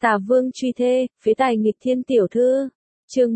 Tà Vương truy thê, phế tài nghịch thiên tiểu thư. Chương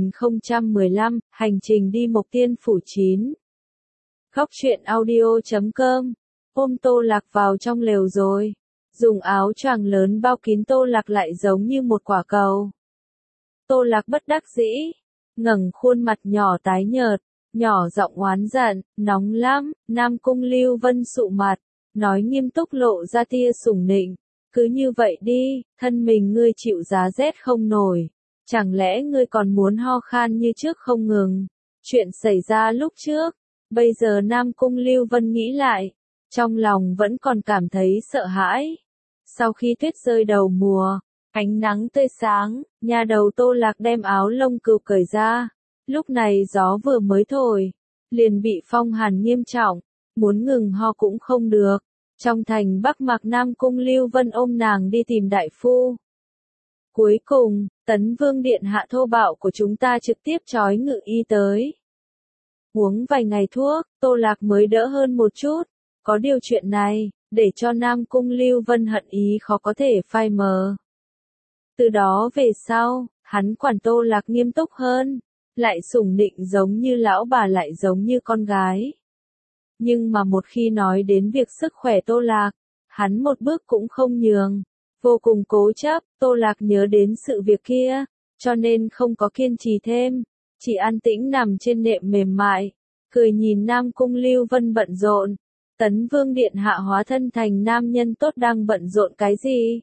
1015, hành trình đi Mộc Tiên Phủ 9. Góc truyện audio.com. Ôm Tô Lạc vào trong lều rồi. Dùng áo choàng lớn bao kín Tô Lạc lại giống như một quả cầu. Tô Lạc bất đắc dĩ, ngẩng khuôn mặt nhỏ tái nhợt, nhỏ giọng oán giận, nóng lắm. Nam Cung Lưu Vân sụ mặt, nói nghiêm túc lộ ra tia sủng nịnh. Cứ như vậy đi, thân mình ngươi chịu giá rét không nổi. Chẳng lẽ ngươi còn muốn ho khan như trước không ngừng? Chuyện xảy ra lúc trước, bây giờ Nam Cung Lưu Vân nghĩ lại, trong lòng vẫn còn cảm thấy sợ hãi. Sau khi tuyết rơi đầu mùa, ánh nắng tươi sáng, nhà đầu Tô Lạc đem áo lông cừu cởi ra. Lúc này gió vừa mới thổi, liền bị phong hàn nghiêm trọng, muốn ngừng ho cũng không được. Trong thành Bắc Mạc, Nam Cung Lưu Vân ôm nàng đi tìm đại phu. Cuối cùng, Tấn Vương điện hạ thô bạo của chúng ta trực tiếp trói Ngự Y tới. Uống vài ngày thuốc, Tô Lạc mới đỡ hơn một chút. Có điều chuyện này, để cho Nam Cung Lưu Vân hận ý khó có thể phai mờ. Từ đó về sau, hắn quản Tô Lạc nghiêm túc hơn, lại sủng nịnh giống như lão bà lại giống như con gái. Nhưng mà một khi nói đến việc sức khỏe Tô Lạc, hắn một bước cũng không nhường, vô cùng cố chấp. Tô Lạc nhớ đến sự việc kia, cho nên không có kiên trì thêm, chỉ an tĩnh nằm trên nệm mềm mại, cười nhìn Nam Cung Lưu Vân bận rộn. Tấn Vương điện hạ hóa thân thành nam nhân tốt đang bận rộn cái gì?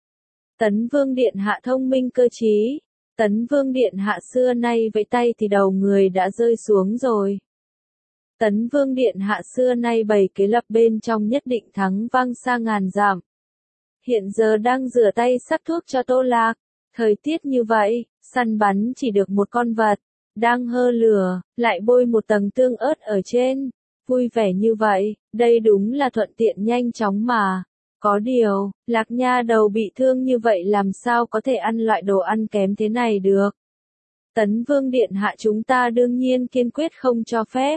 Tấn Vương điện hạ thông minh cơ trí, Tấn Vương điện hạ xưa nay vẫy tay thì đầu người đã rơi xuống rồi. Tấn Vương điện hạ xưa nay bày kế lập bên trong nhất định thắng vang xa ngàn dặm. Hiện giờ đang rửa tay sắc thuốc cho Tô Lạc. Thời tiết như vậy, săn bắn chỉ được một con vật, đang hơ lửa, lại bôi một tầng tương ớt ở trên. Vui vẻ như vậy, đây đúng là thuận tiện nhanh chóng mà. Có điều, Lạc nha đầu bị thương như vậy làm sao có thể ăn loại đồ ăn kém thế này được. Tấn Vương điện hạ chúng ta đương nhiên kiên quyết không cho phép.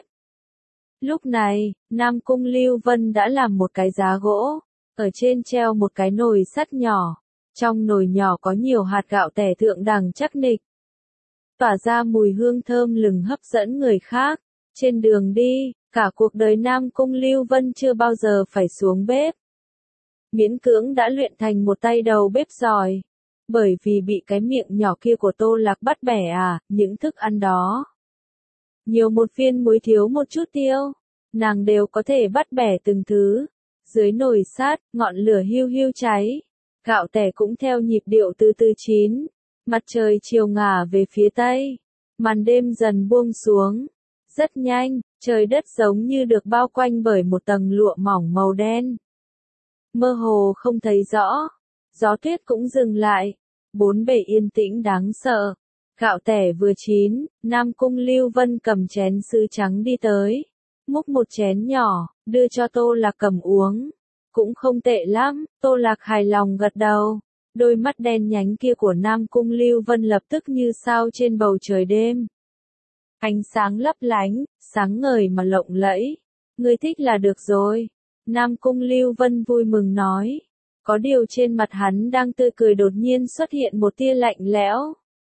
Lúc này, Nam Cung Lưu Vân đã làm một cái giá gỗ, ở trên treo một cái nồi sắt nhỏ. Trong nồi nhỏ có nhiều hạt gạo tẻ thượng đẳng chắc nịch, tỏa ra mùi hương thơm lừng hấp dẫn người khác. Trên đường đi, cả cuộc đời Nam Cung Lưu Vân chưa bao giờ phải xuống bếp. Miễn cưỡng đã luyện thành một tay đầu bếp giỏi. Bởi vì bị cái miệng nhỏ kia của Tô Lạc bắt bẻ những thức ăn đó. Nhiều một viên muối thiếu một chút tiêu, nàng đều có thể bắt bẻ từng thứ. Dưới nồi sắt, ngọn lửa hiu hiu cháy. Gạo tẻ cũng theo nhịp điệu từ từ chín. Mặt trời chiều ngả về phía tây. Màn đêm dần buông xuống. Rất nhanh, trời đất giống như được bao quanh bởi một tầng lụa mỏng màu đen. Mơ hồ không thấy rõ. Gió tuyết cũng dừng lại. Bốn bề yên tĩnh đáng sợ. Gạo tẻ vừa chín, Nam Cung Lưu Vân cầm chén sứ trắng đi tới. Múc một chén nhỏ, đưa cho Tô Lạc cầm uống. Cũng không tệ lắm, Tô Lạc hài lòng gật đầu. Đôi mắt đen nhánh kia của Nam Cung Lưu Vân lập tức như sao trên bầu trời đêm. Ánh sáng lấp lánh, sáng ngời mà lộng lẫy. Ngươi thích là được rồi. Nam Cung Lưu Vân vui mừng nói. Có điều trên mặt hắn đang tươi cười đột nhiên xuất hiện một tia lạnh lẽo.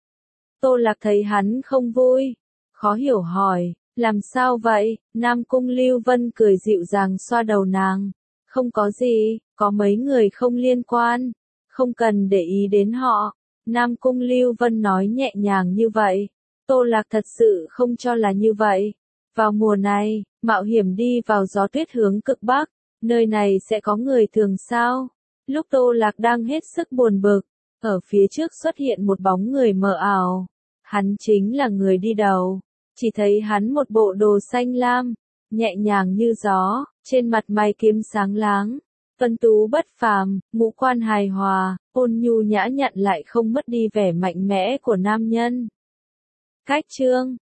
Tô Lạc thấy hắn không vui, khó hiểu hỏi, làm sao vậy? Nam Cung Lưu Vân cười dịu dàng xoa đầu nàng. Không có gì, có mấy người không liên quan, không cần để ý đến họ. Nam Cung Lưu Vân nói nhẹ nhàng như vậy. Tô Lạc thật sự không cho là như vậy. Vào mùa này, mạo hiểm đi vào gió tuyết hướng cực Bắc, nơi này sẽ có người thường sao? Lúc Tô Lạc đang hết sức buồn bực, ở phía trước xuất hiện một bóng người mờ ảo. Hắn chính là người đi đầu. Chỉ thấy hắn một bộ đồ xanh lam, nhẹ nhàng như gió, trên mặt mày kiếm sáng láng, tuấn tú bất phàm, ngũ quan hài hòa, ôn nhu nhã nhặn lại không mất đi vẻ mạnh mẽ của nam nhân. Cách chương